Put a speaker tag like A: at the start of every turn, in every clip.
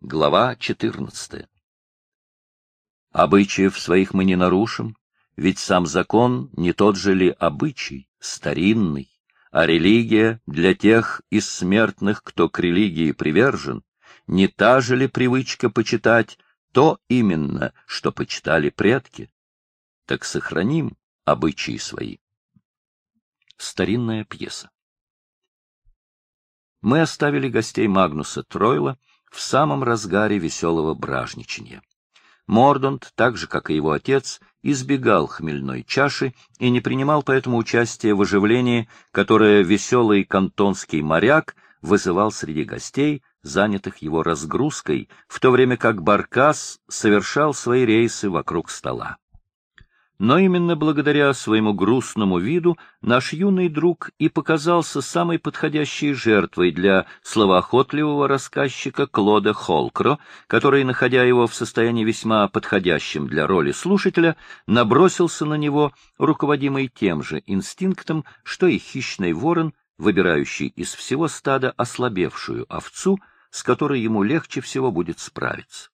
A: Глава 14. Обычаев своих мы не нарушим, ведь сам закон не тот же ли обычай, старинный, а религия для тех из смертных, кто к религии привержен, не та же ли привычка почитать то именно, что почитали предки? Так сохраним обычаи свои. Старинная пьеса. Мы оставили гостей Магнуса Тройла в самом разгаре веселого бражничанья. Мордонт, так же, как и его отец, избегал хмельной чаши и не принимал поэтому участия в оживлении, которое веселый кантонский моряк вызывал среди гостей, занятых его разгрузкой, в то время как Баркас совершал свои рейсы вокруг стола. Но именно благодаря своему грустному виду наш юный друг и показался самой подходящей жертвой для словоохотливого рассказчика Клода Холкро, который, находя его в состоянии весьма подходящем для роли слушателя, набросился на него, руководимый тем же инстинктом, что и хищный ворон, выбирающий из всего стада ослабевшую овцу, с которой ему легче всего будет справиться.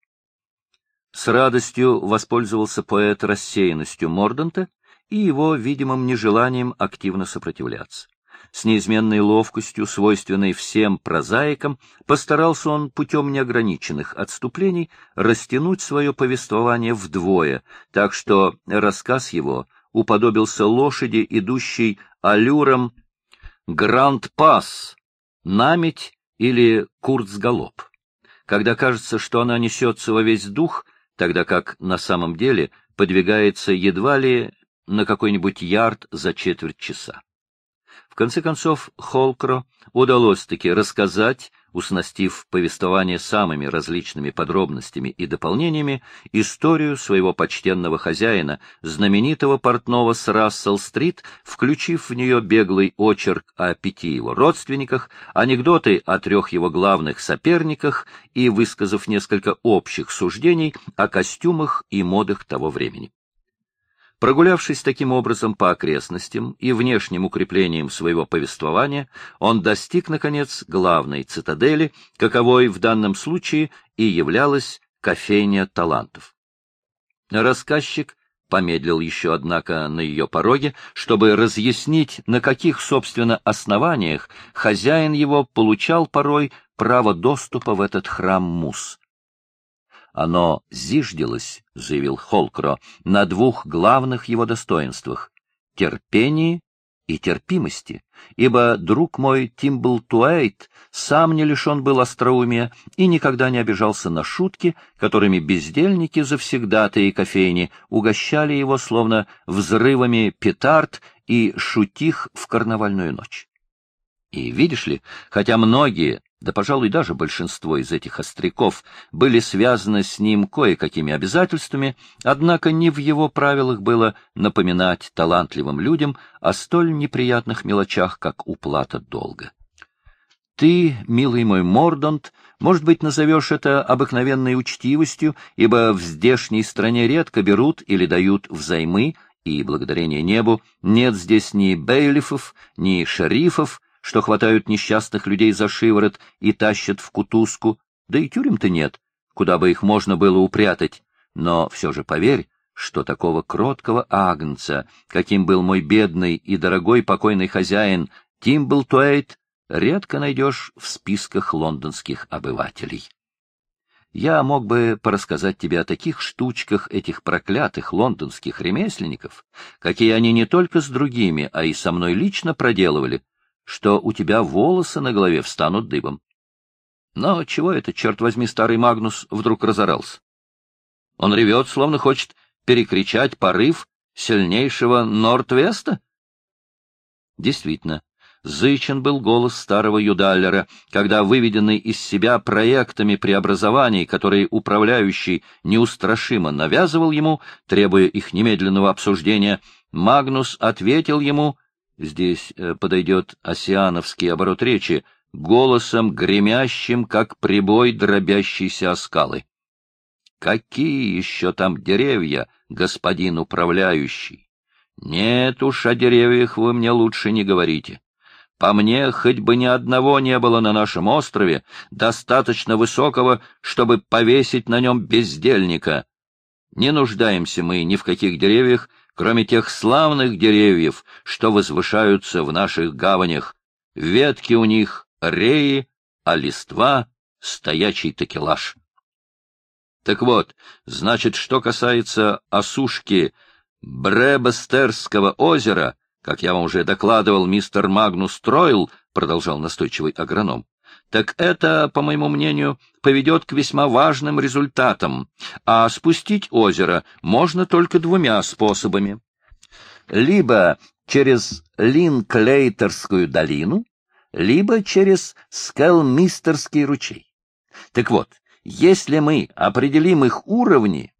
A: С радостью воспользовался поэт рассеянностью Мордонта и его видимым нежеланием активно сопротивляться. С неизменной ловкостью, свойственной всем прозаикам, постарался он путем неограниченных отступлений растянуть свое повествование вдвое, так что рассказ его уподобился лошади, идущей аллюром гранд-пасс, наметь или курцгалоп, когда кажется, что она несется во весь дух, тогда как на самом деле подвигается едва ли на какой-нибудь ярд за четверть часа. В конце концов, Холкро удалось-таки рассказать, уснастив повествование самыми различными подробностями и дополнениями, историю своего почтенного хозяина, знаменитого портного с Рассел-стрит, включив в нее беглый очерк о 5 его родственниках, анекдоты о 3 его главных соперниках и высказав несколько общих суждений о костюмах и модах того времени. Прогулявшись таким образом по окрестностям и внешним укреплением своего повествования, он достиг, наконец, главной цитадели, каковой в данном случае и являлась кофейня талантов. Рассказчик помедлил еще, однако, на ее пороге, чтобы разъяснить, на каких, собственно, основаниях хозяин его получал порой право доступа в этот храм Мус. Оно зиждилось, — заявил Холкро, — на 2 главных его достоинствах — терпении и терпимости, ибо друг мой Тимблтуэйт сам не лишен был остроумия и никогда не обижался на шутки, которыми бездельники завсегдатаи кофейни угощали его словно взрывами петард и шутих в карнавальную ночь. И видишь ли, хотя многие, да, пожалуй, даже большинство из этих остряков были связаны с ним кое-какими обязательствами, однако не в его правилах было напоминать талантливым людям о столь неприятных мелочах, как уплата долга. Ты, милый мой Мордонт, может быть, назовешь это обыкновенной учтивостью, ибо в здешней стране редко берут или дают взаймы, и, благодарение небу, нет здесь ни бейлифов, ни шерифов, что хватают несчастных людей за шиворот и тащат в кутузку, да и тюрем-то нет, куда бы их можно было упрятать. Но все же поверь, что такого кроткого агнца, каким был мой бедный и дорогой покойный хозяин Тимблтуэйт, редко найдешь в списках лондонских обывателей. Я мог бы порассказать тебе о таких штучках этих проклятых лондонских ремесленников, какие они не только с другими, а и со мной лично проделывали, что у тебя волосы на голове встанут дыбом. Но чего это, черт возьми, старый Магнус вдруг разорался? Он ревет, словно хочет перекричать порыв сильнейшего Норд-Веста? Действительно, зычен был голос старого Юдаллера, когда, выведенный из себя проектами преобразований, которые управляющий неустрашимо навязывал ему, требуя их немедленного обсуждения, Магнус ответил ему, здесь подойдет осиановский оборот речи, голосом гремящим, как прибой, дробящийся о скалы. Какие еще там деревья, господин управляющий? Нет уж, о деревьях вы мне лучше не говорите. По мне, хоть бы ни одного не было на нашем острове, достаточно высокого, чтобы повесить на нем бездельника. Не нуждаемся мы ни в каких деревьях, кроме тех славных деревьев, что возвышаются в наших гаванях. Ветки у них реи, а листва — стоячий такелаж. Так вот, значит, что касается осушки Бребестерского озера, как я вам уже докладывал, мистер Магнус Тройл, продолжал настойчивый агроном, так это, по моему мнению, поведет к весьма важным результатам, а спустить озеро можно только двумя способами. Либо через Линклейтерскую долину, либо через Скелмистерский ручей. Так вот, если мы определим их уровни,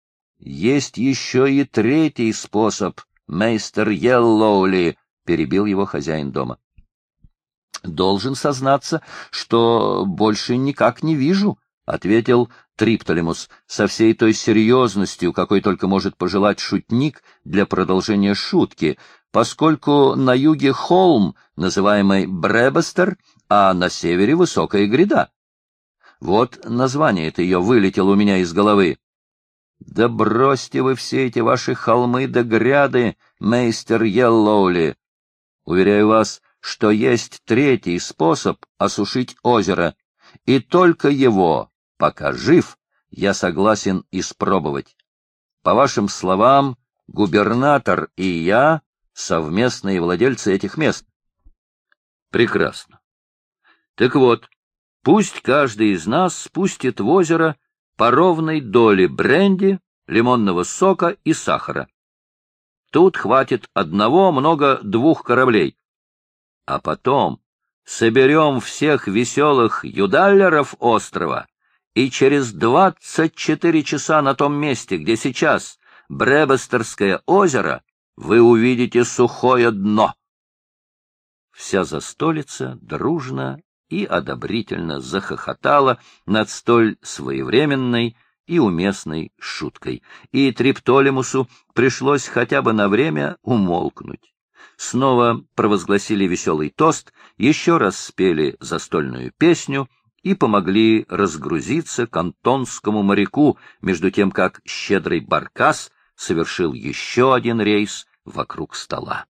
A: есть еще и третий способ, мейстер Йеллоули, — перебил его хозяин дома. — Должен сознаться, что больше никак не вижу, — ответил Триптолемус со всей той серьезностью, какой только может пожелать шутник для продолжения шутки, поскольку на юге холм, называемый Бребестер, а на севере высокая гряда. Вот название-то ее вылетело у меня из головы. Да бросьте вы все эти ваши холмы да гряды, мейстер Йеллоули. Уверяю вас, что есть третий способ осушить озеро, и только его, пока жив, я согласен испробовать. По вашим словам, губернатор и я — совместные владельцы этих мест. Прекрасно. Так вот, пусть каждый из нас спустит в озеро по ровной доле бренди, лимонного сока и сахара. Тут хватит одного, много двух кораблей. А потом соберем всех веселых юдаллеров острова, и через 24 часа на том месте, где сейчас Бребестерское озеро, вы увидите сухое дно. Вся застолица дружно и одобрительно захохотала над столь своевременной и уместной шуткой, и Триптолемусу пришлось хотя бы на время умолкнуть. Снова провозгласили веселый тост, еще раз спели застольную песню и помогли разгрузиться кантонскому моряку, между тем как щедрый баркас совершил еще один рейс вокруг стола.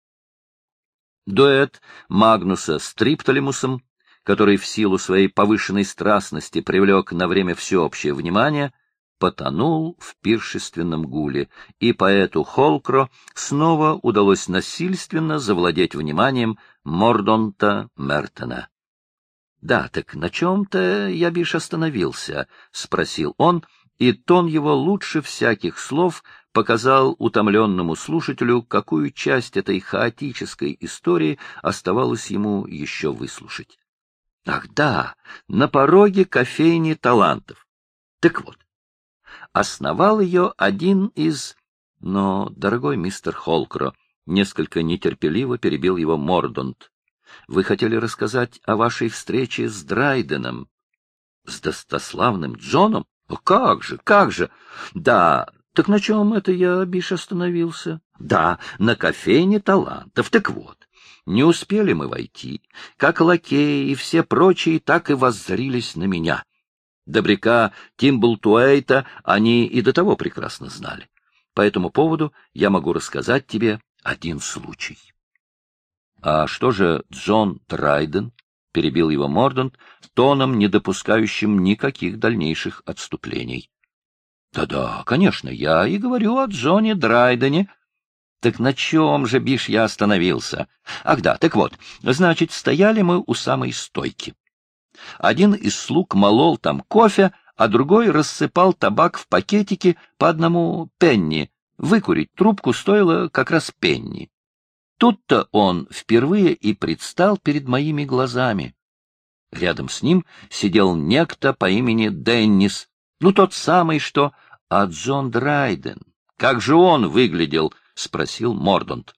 A: Дуэт Магнуса с Триптолемусом, который в силу своей повышенной страстности привлек на время всеобщее внимание, потонул в пиршественном гуле, и поэту Холкро снова удалось насильственно завладеть вниманием Мордонта Мертона. — Да, так на чем-то я бишь остановился, — спросил он, и тон его лучше всяких слов показал утомленному слушателю, какую часть этой хаотической истории оставалось ему еще выслушать. Ах да, на пороге кофейни талантов. Так вот, основал ее один из... Но, дорогой мистер Холкро, несколько нетерпеливо перебил его Мордонт, вы хотели рассказать о вашей встрече с Драйденом, с достославным Джоном? О, как же! Да, так на чем это я, бишь, остановился? Да, на кофейне талантов. Так вот, не успели мы войти, как лакеи и все прочие так и воззрились на меня. Добряка Тимблтуэйта они и до того прекрасно знали. По этому поводу я могу рассказать тебе один случай. — А что же Джон Драйден? — перебил его Мордонт, тоном, не допускающим никаких дальнейших отступлений. Да-да, конечно, я и говорю о Джоне Драйдене. Так на чем же, бишь, я остановился? Ах да, так вот, значит, стояли мы у самой стойки. Один из слуг молол там кофе, а другой рассыпал табак в пакетики по одному пенни. Выкурить трубку стоило как раз пенни. Тут-то он впервые и предстал перед моими глазами. Рядом с ним сидел некто по имени Деннис, тот самый, что... А Джон Драйден, как же он выглядел? — спросил Мордонт.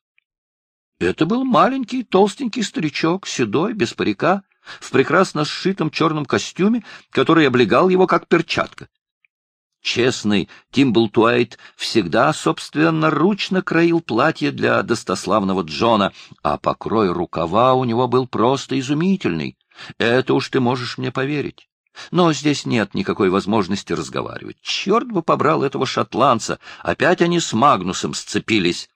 A: Это был маленький толстенький старичок, седой, без парика, в прекрасно сшитом черном костюме, который облегал его как перчатка. Честный Тимблтуэйт всегда собственноручно кроил платье для достославного Джона, а покрой рукава у него был просто изумительный. Это уж ты можешь мне поверить. Но здесь нет никакой возможности разговаривать. Черт бы побрал этого шотландца! Опять они с Магнусом сцепились.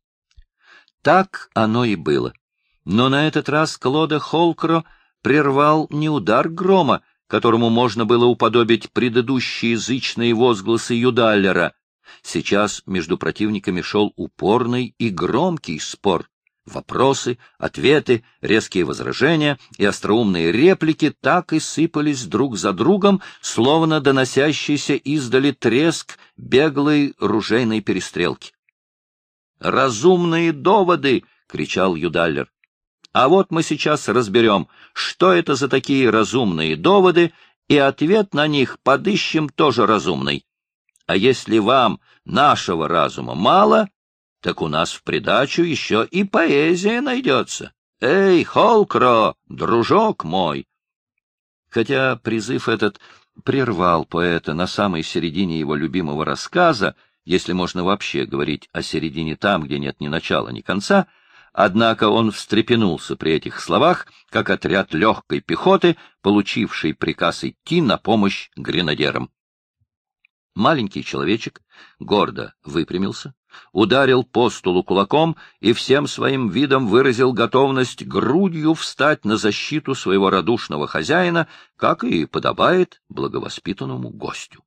A: Так оно и было. Но на этот раз Клода Холкро прервал не удар грома, которому можно было уподобить предыдущие язычные возгласы Юдаллера. Сейчас между противниками шел упорный и громкий спор. Вопросы, ответы, резкие возражения и остроумные реплики так и сыпались друг за другом, словно доносящийся издали треск беглой ружейной перестрелки. «Разумные доводы!» — кричал Юдаллер. «А вот мы сейчас разберем, что это за такие разумные доводы, и ответ на них подыщем тоже разумный. А если вам нашего разума мало, так у нас в придачу еще и поэзия найдется. Эй, Холкро, дружок мой!» Хотя призыв этот прервал поэта на самой середине его любимого рассказа, если можно вообще говорить о середине там, где нет ни начала, ни конца, однако он встрепенулся при этих словах, как отряд легкой пехоты, получивший приказ идти на помощь гренадерам. Маленький человечек гордо выпрямился, ударил по столу кулаком и всем своим видом выразил готовность грудью встать на защиту своего радушного хозяина, как и подобает благовоспитанному гостю.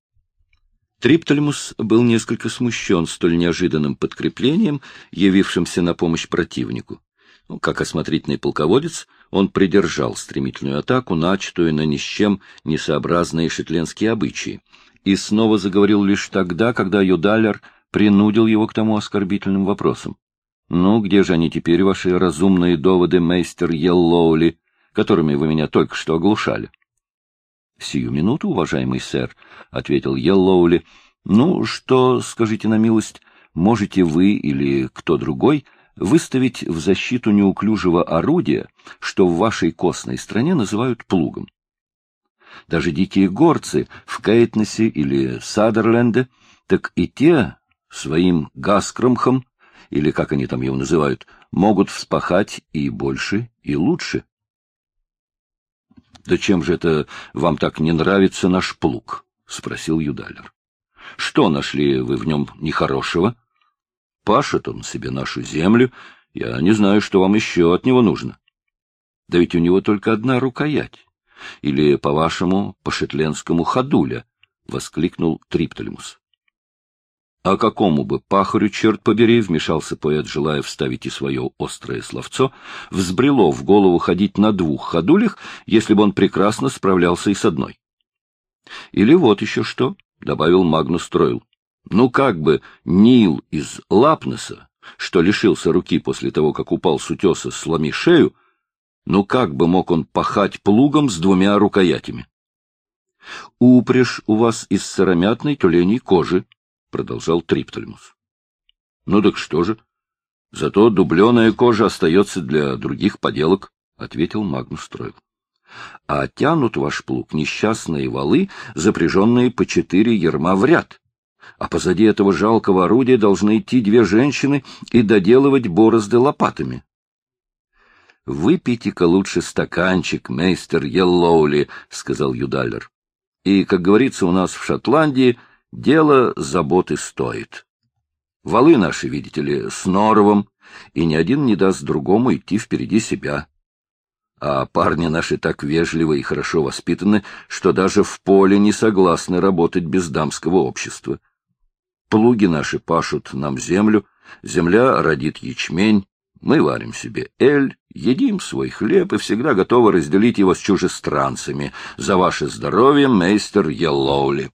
A: Триптольмус был несколько смущен столь неожиданным подкреплением, явившимся на помощь противнику. Как осмотрительный полководец, он придержал стремительную атаку, начатую на ни с чем несообразные шотландские обычаи, и снова заговорил лишь тогда, когда Юдаллер принудил его к тому оскорбительным вопросам. «Ну, где же они теперь, ваши разумные доводы, мейстер Йеллоули, которыми вы меня только что оглушали?» «Сию минуту, уважаемый сэр», — ответил Йеллоули. «Ну, что, скажите на милость, можете вы или кто другой выставить в защиту неуклюжего орудия, что в вашей костной стране называют плугом? Даже дикие горцы в Кейтнесе или Садерленде, так и те своим гаскромхом, или как они там его называют, могут вспахать и больше, и лучше». «Да чем же это вам так не нравится наш плуг?» — спросил Юдаллер. «Что нашли вы в нем нехорошего? Пашет он себе нашу землю, я не знаю, что вам еще от него нужно. Да ведь у него только одна рукоять. Или, по-вашему, по-шотландскому ходуля», — воскликнул Триптольмус. «А какому бы пахарю, черт побери, — вмешался поэт, желая вставить и свое острое словцо, — взбрело в голову ходить на двух ходулях, если бы он прекрасно справлялся и с одной?» «Или вот еще что, — добавил Магнус Тройл, — ну как бы Нил из Лапнеса, что лишился руки после того, как упал с утеса, сломи шею, ну как бы мог он пахать плугом с двумя рукоятями?» «Упряжь у вас из сыромятной тюленей кожи, — продолжал Триптольмус. — Ну так что же? Зато дубленая кожа остается для других поделок, — ответил Магнус Тройл. — А тянут ваш плуг несчастные валы, запряженные по 4 ярма в ряд. А позади этого жалкого орудия должны идти 2 женщины и доделывать борозды лопатами. — Выпейте-ка лучше стаканчик, мейстер Йеллоули, — сказал Юдаллер. — И, как говорится у нас в Шотландии, дело заботы стоит. Валы наши, видите ли, с норовом, и ни один не даст другому идти впереди себя. А парни наши так вежливы и хорошо воспитаны, что даже в поле не согласны работать без дамского общества. Плуги наши пашут нам землю, земля родит ячмень, мы варим себе эль, едим свой хлеб и всегда готовы разделить его с чужестранцами. За ваше здоровье, мейстер Йеллоули.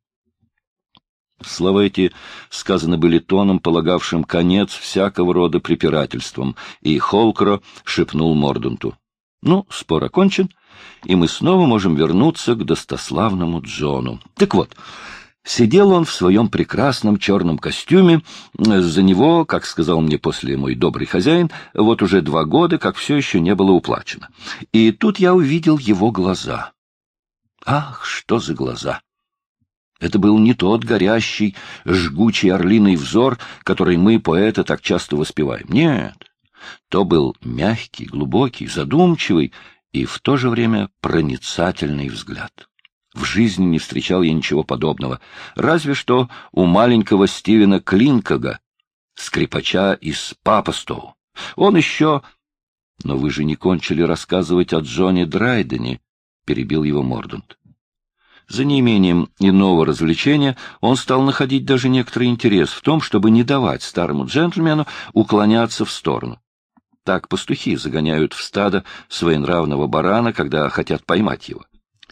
A: Слова эти сказаны были тоном, полагавшим конец всякого рода препирательствам, и Холкро шепнул Мордунту: «Ну, спор окончен, и мы снова можем вернуться к достославному Джону». Так вот, сидел он в своем прекрасном черном костюме, за него, как сказал мне после мой добрый хозяин, вот уже 2 года, как все еще не было уплачено. И тут я увидел его глаза. Ах, что за глаза! Это был не тот горящий, жгучий орлиный взор, который мы, поэты, так часто воспеваем. Нет, то был мягкий, глубокий, задумчивый и в то же время проницательный взгляд. В жизни не встречал я ничего подобного, разве что у маленького Стивена Клинкога, скрипача из Папастоу. Он еще... Но вы же не кончили рассказывать о Джоне Драйдене, — перебил его Мордант. За неимением иного развлечения он стал находить даже некоторый интерес в том, чтобы не давать старому джентльмену уклоняться в сторону. Так пастухи загоняют в стадо своенравного барана, когда хотят поймать его.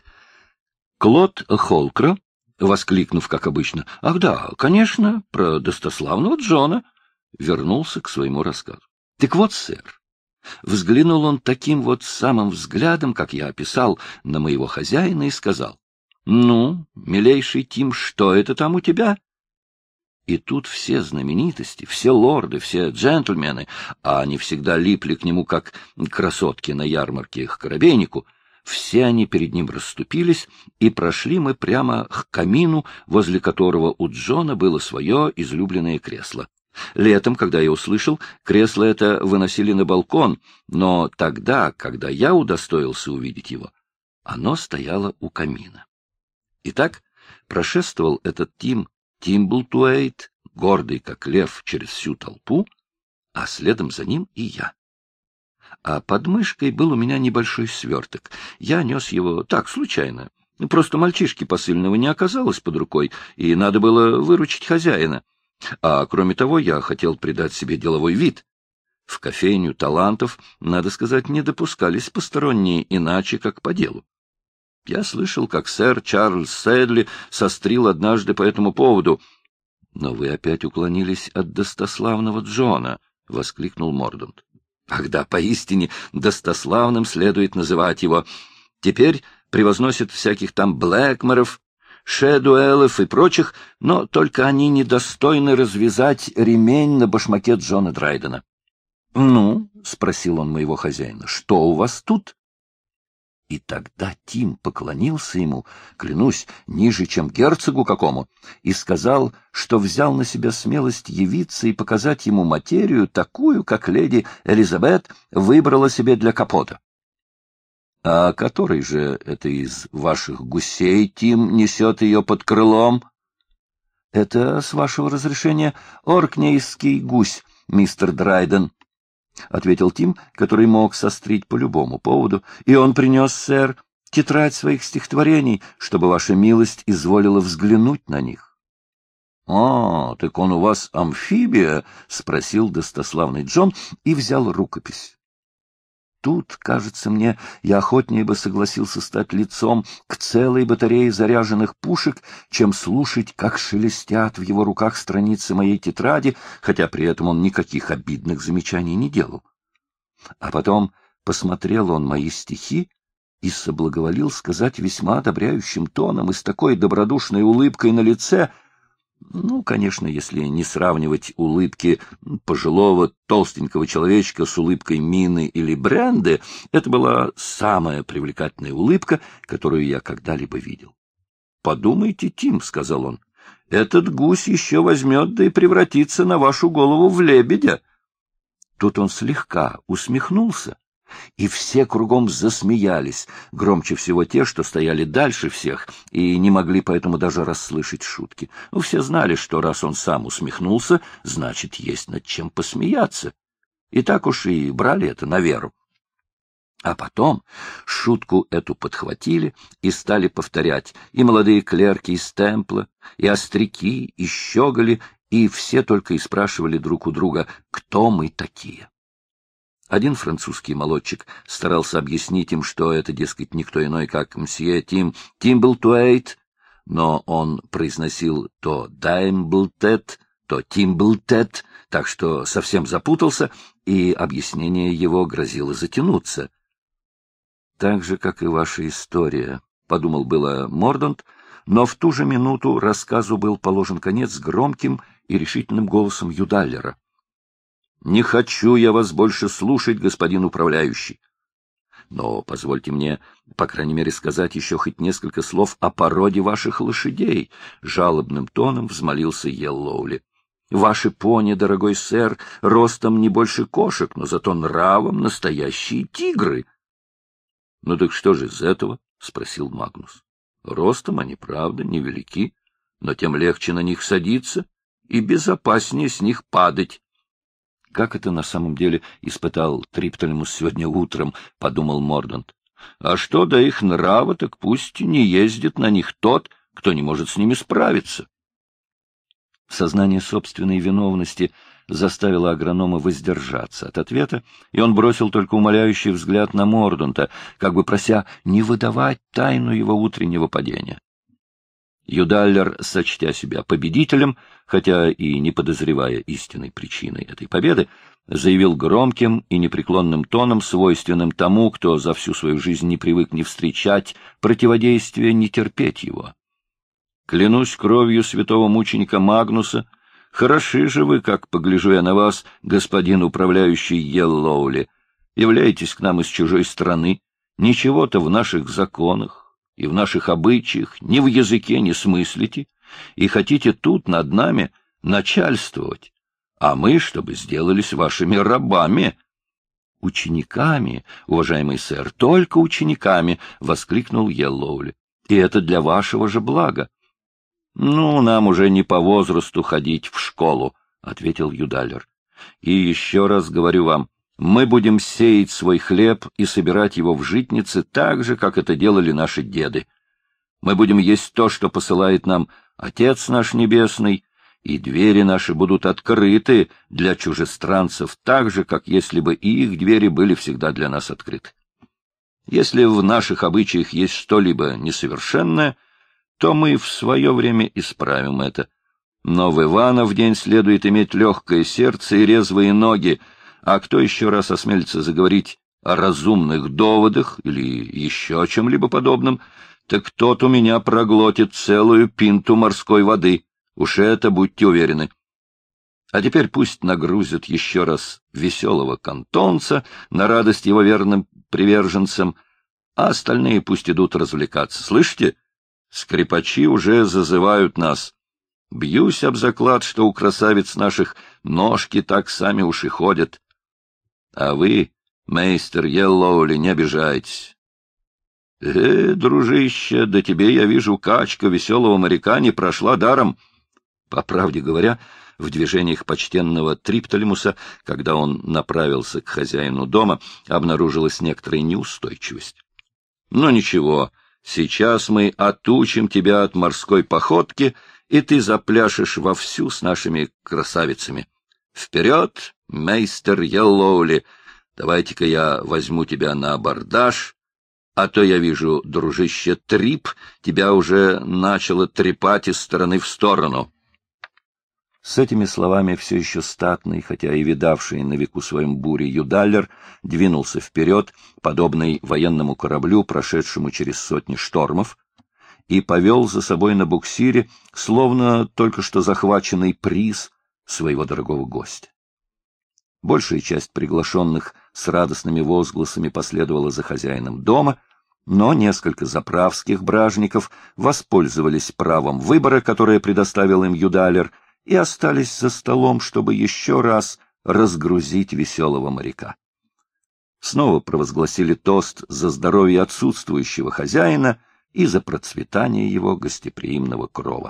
A: Клод Холкро, воскликнув, как обычно, «Ах да, конечно, про достославного Джона», вернулся к своему рассказу. «Так вот, сэр, взглянул он таким вот самым взглядом, как я описал, на моего хозяина и сказал, «Ну, милейший Тим, что это там у тебя?» И тут все знаменитости, все лорды, все джентльмены, а они всегда липли к нему, как красотки на ярмарке к коробейнику, все они перед ним расступились, и прошли мы прямо к камину, возле которого у Джона было свое излюбленное кресло. Летом, когда я услышал, кресло это выносили на балкон, но тогда, когда я удостоился увидеть его, оно стояло у камина. Итак, прошествовал этот Тим Тимблтуэйт, гордый как лев через всю толпу, а следом за ним и я. А под мышкой был у меня небольшой сверток. Я нес его так, случайно. Просто мальчишки посыльного не оказалось под рукой, и надо было выручить хозяина. А кроме того, я хотел придать себе деловой вид. В кофейню талантов, надо сказать, не допускались посторонние иначе, как по делу. Я слышал, как сэр Чарльз Сэдли сострил однажды по этому поводу. — Но вы опять уклонились от достославного Джона, — воскликнул Мордант. — Ах да, поистине, достославным следует называть его. Теперь превозносят всяких там Блэкморов, Шэдуэллов и прочих, но только они недостойны развязать ремень на башмаке Джона Драйдена. — Ну, — спросил он моего хозяина, — что у вас тут? И тогда Тим поклонился ему, клянусь, ниже, чем герцогу какому, и сказал, что взял на себя смелость явиться и показать ему материю, такую, как леди Элизабет выбрала себе для капота. — А который же это из ваших гусей Тим несет ее под крылом? — Это, с вашего разрешения, оркнейский гусь, мистер Драйден, — ответил Тим, который мог сострить по любому поводу. — И он принес, сэр, тетрадь своих стихотворений, чтобы ваша милость изволила взглянуть на них. — А, так он у вас амфибия? — спросил достославный Джон и взял рукопись. Тут, кажется мне, я охотнее бы согласился стать лицом к целой батарее заряженных пушек, чем слушать, как шелестят в его руках страницы моей тетради, хотя при этом он никаких обидных замечаний не делал. А потом посмотрел он мои стихи и соблаговолил сказать весьма одобряющим тоном и с такой добродушной улыбкой на лице, ну, конечно, если не сравнивать улыбки пожилого толстенького человечка с улыбкой Мины или Бренды, это была самая привлекательная улыбка, которую я когда-либо видел. — Подумайте, Тим, — сказал он, — этот гусь еще возьмет да и превратится на вашу голову в лебедя. Тут он слегка усмехнулся, и все кругом засмеялись, громче всего те, что стояли дальше всех, и не могли поэтому даже расслышать шутки. Ну, все знали, что раз он сам усмехнулся, значит, есть над чем посмеяться. И так уж и брали это на веру. А потом шутку эту подхватили и стали повторять и молодые клерки из Темпла, и остряки, и щеголи, и все только и спрашивали друг у друга, кто мы такие. Один французский молодчик старался объяснить им, что это, дескать, никто иной, как мсье Тимблтуэйт, но он произносил то Даймблтет, то Тимблтет, так что совсем запутался, и объяснение его грозило затянуться. — Так же, как и ваша история, — подумал было Мордант, но в ту же минуту рассказу был положен конец громким и решительным голосом Юдаллера. — Не хочу я вас больше слушать, господин управляющий. Но позвольте мне, по крайней мере, сказать еще хоть несколько слов о породе ваших лошадей, — жалобным тоном взмолился Йеллоули. — Ваши пони, дорогой сэр, ростом не больше кошек, но зато нравом настоящие тигры. — Ну так что же из этого? — спросил Магнус. — Ростом они, правда, невелики, но тем легче на них садиться и безопаснее с них падать. — Как это на самом деле испытал Триптолемус сегодня утром, — подумал Мордант. — А что до их нрава, так пусть не ездит на них тот, кто не может с ними справиться. Сознание собственной виновности заставило агронома воздержаться от ответа, и он бросил только умоляющий взгляд на Морданта, как бы прося не выдавать тайну его утреннего падения. Юдаллер, сочтя себя победителем, хотя и не подозревая истинной причины этой победы, заявил громким и непреклонным тоном, свойственным тому, кто за всю свою жизнь не привык ни встречать противодействия, ни терпеть его. Клянусь кровью святого мученика Магнуса, хороши же вы, как погляжу я на вас, господин управляющий Йеллоули, являетесь к нам из чужой страны, ничего-то в наших законах и в наших обычаях, ни в языке не смыслите, и хотите тут над нами начальствовать, а мы, чтобы сделались вашими рабами. — Учениками, уважаемый сэр, только учениками! — воскликнул Йеллоули. — И это для вашего же блага. — Ну, нам уже не по возрасту ходить в школу, — ответил Юдаллер. — И еще раз говорю вам, мы будем сеять свой хлеб и собирать его в житнице так же, как это делали наши деды. Мы будем есть то, что посылает нам Отец наш Небесный, и двери наши будут открыты для чужестранцев так же, как если бы и их двери были всегда для нас открыты. Если в наших обычаях есть что-либо несовершенное, то мы в свое время исправим это. Но в Иванов день следует иметь легкое сердце и резвые ноги, а кто еще раз осмелится заговорить о разумных доводах или еще о чем-либо подобном, так тот у меня проглотит целую пинту морской воды. Уж это будьте уверены. А теперь пусть нагрузят еще раз веселого кантонца на радость его верным приверженцам, а остальные пусть идут развлекаться. Слышите? Скрипачи уже зазывают нас. Бьюсь об заклад, что у красавиц наших ножки так сами уж и ходят. А вы, мейстер Йеллоули, не обижайтесь. Дружище, да тебе, я вижу, качка веселого моряка не прошла даром. По правде говоря, в движениях почтенного Триптолемуса, когда он направился к хозяину дома, обнаружилась некоторая неустойчивость. Но ничего, сейчас мы отучим тебя от морской походки, и ты запляшешь вовсю с нашими красавицами. Вперед, мейстер Йеллоули, давайте-ка я возьму тебя на абордаж, а то я вижу, дружище Трип, тебя уже начало трепать из стороны в сторону. С этими словами все еще статный, хотя и видавший на веку своем буре Юдаллер, двинулся вперед, подобный военному кораблю, прошедшему через сотни штормов, и повел за собой на буксире, словно только что захваченный приз своего дорогого гостя. Большая часть приглашенных с радостными возгласами последовала за хозяином дома, но несколько заправских бражников воспользовались правом выбора, которое предоставил им Юдаллер, и остались за столом, чтобы еще раз разгрузить веселого моряка. Снова провозгласили тост за здоровье отсутствующего хозяина и за процветание его гостеприимного крова.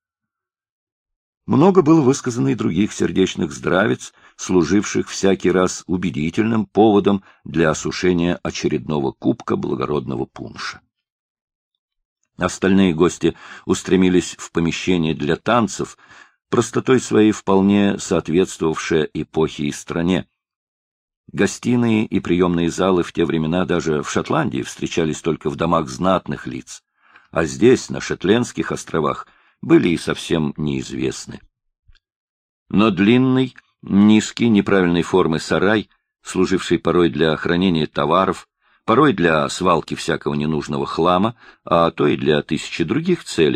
A: Много было высказано и других сердечных здравиц, служивших всякий раз убедительным поводом для осушения очередного кубка благородного пунша. Остальные гости устремились в помещение для танцев, простотой своей вполне соответствовавшая эпохе и стране. Гостиные и приемные залы в те времена даже в Шотландии встречались только в домах знатных лиц, а здесь, на Шетландских островах, были и совсем неизвестны. Но длинный, низкий, неправильной формы сарай, служивший порой для хранения товаров, порой для свалки всякого ненужного хлама, а то и для тысячи других целей,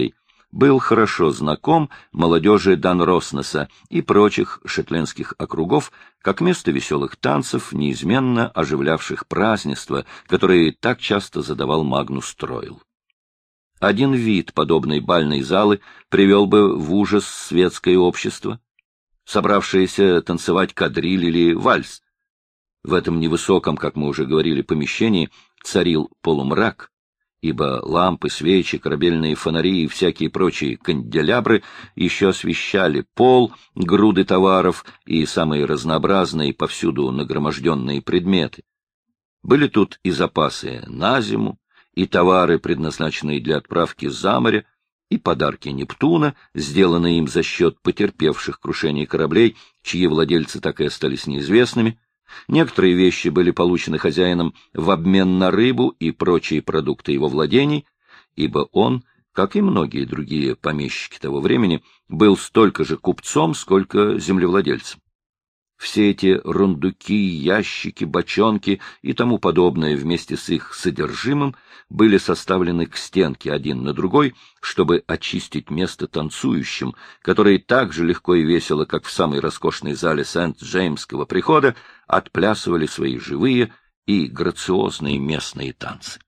A: был хорошо знаком молодежи Данроснеса и прочих шетландских округов как место веселых танцев, неизменно оживлявших празднества, которые так часто задавал Магнус Тройл. Один вид подобной бальной залы привел бы в ужас светское общество, собравшееся танцевать кадриль или вальс. В этом невысоком, как мы уже говорили, помещении царил полумрак, ибо лампы, свечи, корабельные фонари и всякие прочие канделябры еще освещали пол, груды товаров и самые разнообразные повсюду нагроможденные предметы. Были тут и запасы на зиму, и товары, предназначенные для отправки за море, и подарки Нептуна, сделанные им за счет потерпевших крушение кораблей, чьи владельцы так и остались неизвестными. Некоторые вещи были получены хозяином в обмен на рыбу и прочие продукты его владений, ибо он, как и многие другие помещики того времени, был столько же купцом, сколько землевладельцем. Все эти рундуки, ящики, бочонки и тому подобное вместе с их содержимым были составлены к стенке один на другой, чтобы очистить место танцующим, которые так же легко и весело, как в самой роскошной зале Сент-Джеймского прихода, отплясывали свои живые и грациозные местные танцы.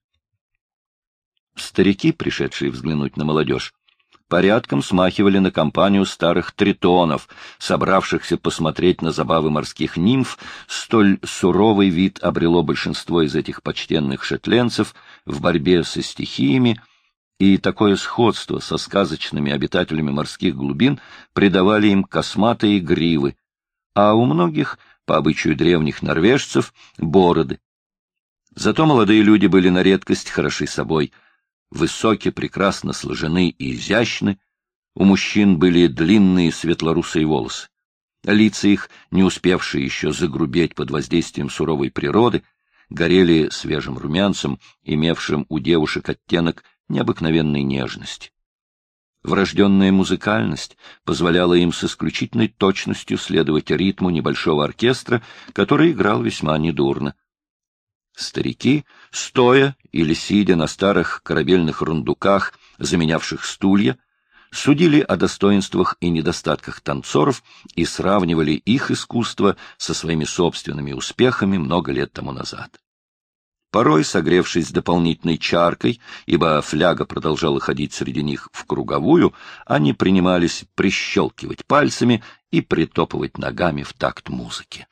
A: Старики, пришедшие взглянуть на молодежь, порядком смахивали на компанию старых тритонов, собравшихся посмотреть на забавы морских нимф. Столь суровый вид обрело большинство из этих почтенных шетландцев в борьбе со стихиями, и такое сходство со сказочными обитателями морских глубин придавали им косматые гривы, а у многих, по обычаю древних норвежцев, бороды. Зато молодые люди были на редкость хороши собой, высоки, прекрасно сложены и изящны, у мужчин были длинные светлорусые волосы. Лица их, не успевшие еще загрубеть под воздействием суровой природы, горели свежим румянцем, имевшим у девушек оттенок необыкновенной нежности. Врожденная музыкальность позволяла им с исключительной точностью следовать ритму небольшого оркестра, который играл весьма недурно. Старики, стоя или сидя на старых корабельных рундуках, заменявших стулья, судили о достоинствах и недостатках танцоров и сравнивали их искусство со своими собственными успехами много лет тому назад. Порой, согревшись дополнительной чаркой, ибо фляга продолжала ходить среди них в круговую, они принимались прищелкивать пальцами и притопывать ногами в такт музыки.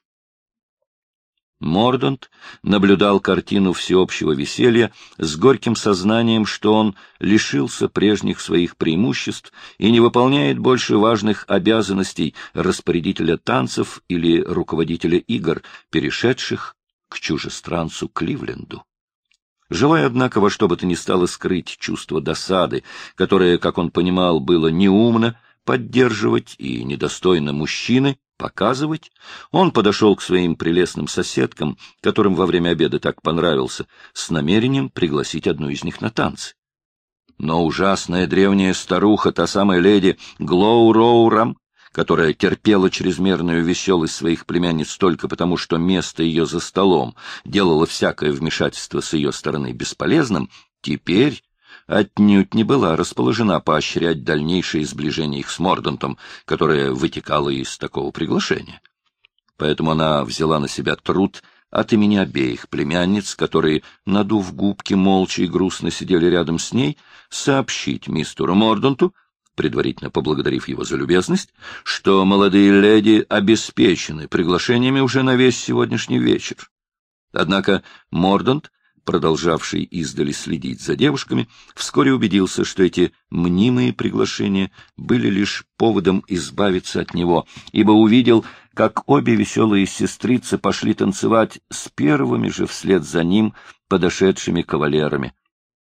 A: Мордант наблюдал картину всеобщего веселья с горьким сознанием, что он лишился прежних своих преимуществ и не выполняет больше важных обязанностей распорядителя танцев или руководителя игр, перешедших к чужестранцу Кливленду. Желая, однако, во что бы то ни стало скрыть чувство досады, которое, как он понимал, было неумно поддерживать и недостойно мужчины показывать, он подошел к своим прелестным соседкам, которым во время обеда так понравился, с намерением пригласить одну из них на танцы. Но ужасная древняя старуха, та самая леди Глоу-Роурам, которая терпела чрезмерную веселость своих племянниц только потому, что место ее за столом делало всякое вмешательство с ее стороны бесполезным, теперь отнюдь не была расположена поощрять дальнейшее сближение их с Мордантом, которое вытекало из такого приглашения. Поэтому она взяла на себя труд от имени обеих племянниц, которые, надув губки, молча и грустно сидели рядом с ней, сообщить мистеру Морданту, предварительно поблагодарив его за любезность, что молодые леди обеспечены приглашениями уже на весь сегодняшний вечер. Однако Мордант, продолжавший издали следить за девушками, вскоре убедился, что эти мнимые приглашения были лишь поводом избавиться от него, ибо увидел, как обе веселые сестрицы пошли танцевать с первыми же вслед за ним подошедшими кавалерами.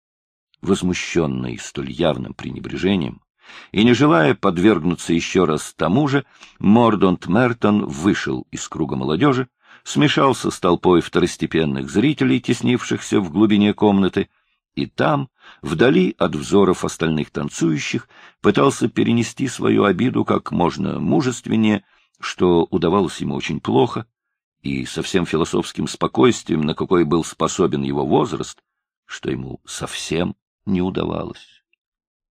A: Возмущенный столь явным пренебрежением и не желая подвергнуться еще раз тому же, Мордант Мертон вышел из круга молодежи, смешался с толпой второстепенных зрителей, теснившихся в глубине комнаты, и там, вдали от взоров остальных танцующих, пытался перенести свою обиду как можно мужественнее, что удавалось ему очень плохо, и со всем философским спокойствием, на какой был способен его возраст, что ему совсем не удавалось.